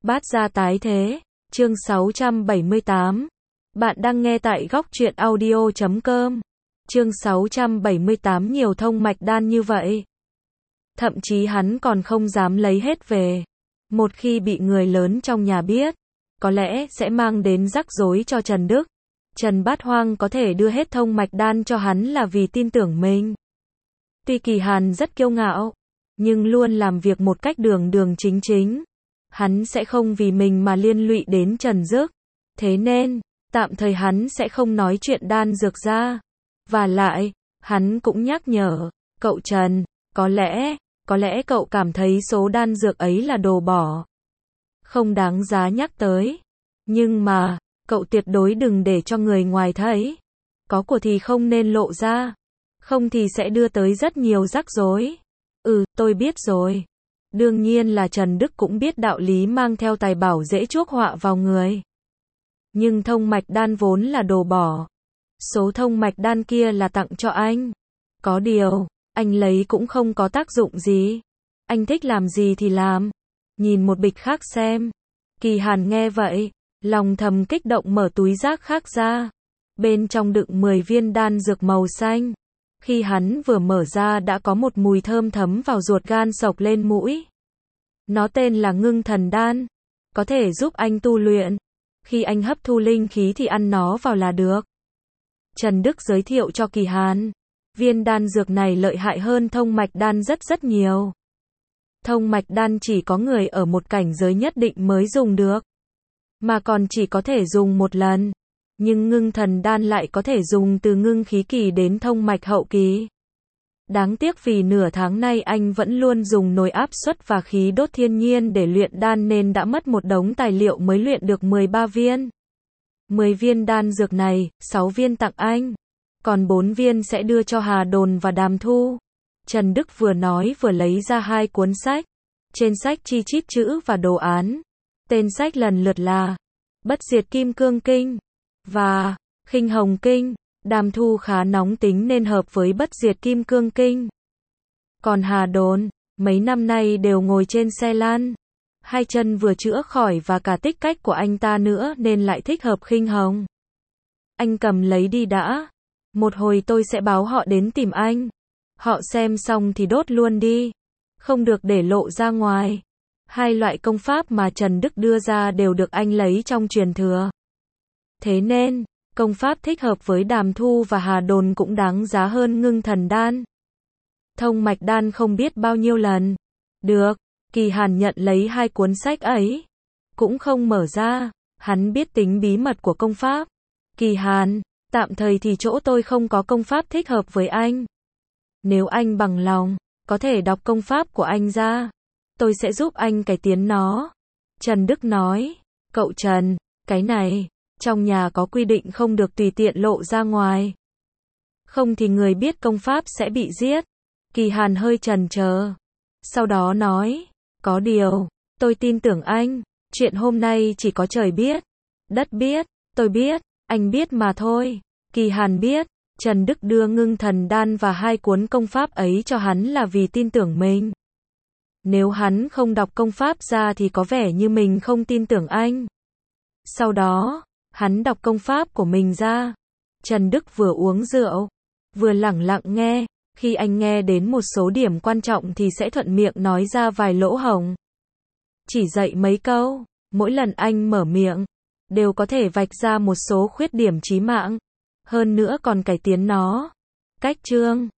Bát gia tái thế, chương 678. Bạn đang nghe tại góc truyện audio.com. Chương 678 nhiều thông mạch đan như vậy. Thậm chí hắn còn không dám lấy hết về. Một khi bị người lớn trong nhà biết, có lẽ sẽ mang đến rắc rối cho Trần Đức. Trần Bát Hoang có thể đưa hết thông mạch đan cho hắn là vì tin tưởng mình. Tuy Kỳ Hàn rất kiêu ngạo, nhưng luôn làm việc một cách đường đường chính chính. Hắn sẽ không vì mình mà liên lụy đến Trần Dực. Thế nên, tạm thời hắn sẽ không nói chuyện đan dược ra. Và lại, hắn cũng nhắc nhở, cậu Trần, có lẽ cậu cảm thấy số đan dược ấy là đồ bỏ. Không đáng giá nhắc tới. Nhưng mà, cậu tuyệt đối đừng để cho người ngoài thấy. Có của thì không nên lộ ra. Không thì sẽ đưa tới rất nhiều rắc rối. Tôi biết rồi. Đương nhiên là Trần Đức cũng biết đạo lý mang theo tài bảo dễ chuốc họa vào người. Nhưng thông mạch đan vốn là đồ bỏ. Số thông mạch đan kia là tặng cho anh. Có điều, anh lấy cũng không có tác dụng gì. Anh thích làm gì thì làm. Nhìn một bịch khác xem. Kỳ Hàn nghe vậy, lòng thầm kích động mở túi rác khác ra. Bên trong đựng 10 viên đan dược màu xanh. Khi hắn vừa mở ra đã có một mùi thơm thấm vào ruột gan sộc lên mũi. Nó tên là ngưng thần đan. Có thể giúp anh tu luyện. Khi anh hấp thu linh khí thì ăn nó vào là được. Trần Đức giới thiệu cho Kỳ Hàn. Viên đan dược này lợi hại hơn thông mạch đan rất nhiều. Thông mạch đan chỉ có người ở một cảnh giới nhất định mới dùng được. Mà còn chỉ có thể dùng một lần. Nhưng ngưng thần đan lại có thể dùng từ ngưng khí kỳ đến thông mạch hậu kỳ. Đáng tiếc vì nửa tháng nay anh vẫn luôn dùng nồi áp suất và khí đốt thiên nhiên để luyện đan nên đã mất một đống tài liệu mới luyện được 13 viên. 10 viên đan dược này, 6 viên tặng anh. Còn 4 viên sẽ đưa cho Hà Đồn và Đàm Thu. Trần Đức vừa nói vừa lấy ra 2 cuốn sách. Trên sách chi chít chữ và đồ án. Tên sách lần lượt là Bất Diệt Kim Cương Kinh và Khinh Hồng Kinh. Đàm Thu khá nóng tính nên hợp với Bất Diệt Kim Cương Kinh. Còn Hà Đồn, mấy năm nay đều ngồi trên xe lăn. 2 chân vừa chữa khỏi và cả tích cách của anh ta nữa nên lại thích hợp Khinh Hồng. Anh cầm lấy đi đã. Một hồi tôi sẽ báo họ đến tìm anh. Họ xem xong thì đốt luôn đi. Không được để lộ ra ngoài. 2 loại công pháp mà Trần Đức đưa ra đều được anh lấy trong truyền thừa. Thế nên, công pháp thích hợp với Đàm Thu và Hà Đồn cũng đáng giá hơn ngưng thần đan. Thông mạch đan không biết bao nhiêu lần. Được, Kỳ Hàn nhận lấy 2 cuốn sách ấy. Cũng không mở ra, hắn biết tính bí mật của công pháp. Kỳ Hàn, tạm thời thì chỗ tôi không có công pháp thích hợp với anh. Nếu anh bằng lòng, có thể đọc công pháp của anh ra. Tôi sẽ giúp anh cải tiến nó. Trần Đức nói, cậu Trần, cái này, trong nhà có quy định không được tùy tiện lộ ra ngoài. Không thì người biết công pháp sẽ bị giết. Kỳ Hàn hơi chần chờ. Sau đó nói, có điều, tôi tin tưởng anh. Chuyện hôm nay chỉ có trời biết, đất biết, tôi biết, anh biết mà thôi. Kỳ Hàn biết, Trần Đức đưa ngưng thần đan và 2 cuốn công pháp ấy cho hắn là vì tin tưởng mình. Nếu hắn không đọc công pháp ra thì có vẻ như mình không tin tưởng anh. Sau đó, hắn đọc công pháp của mình ra. Trần Đức vừa uống rượu, vừa lẳng lặng nghe. Khi anh nghe đến một số điểm quan trọng thì sẽ thuận miệng nói ra vài lỗ hổng. Chỉ dạy mấy câu, mỗi lần anh mở miệng, đều có thể vạch ra một số khuyết điểm chí mạng. Hơn nữa còn cải tiến nó. Cách chương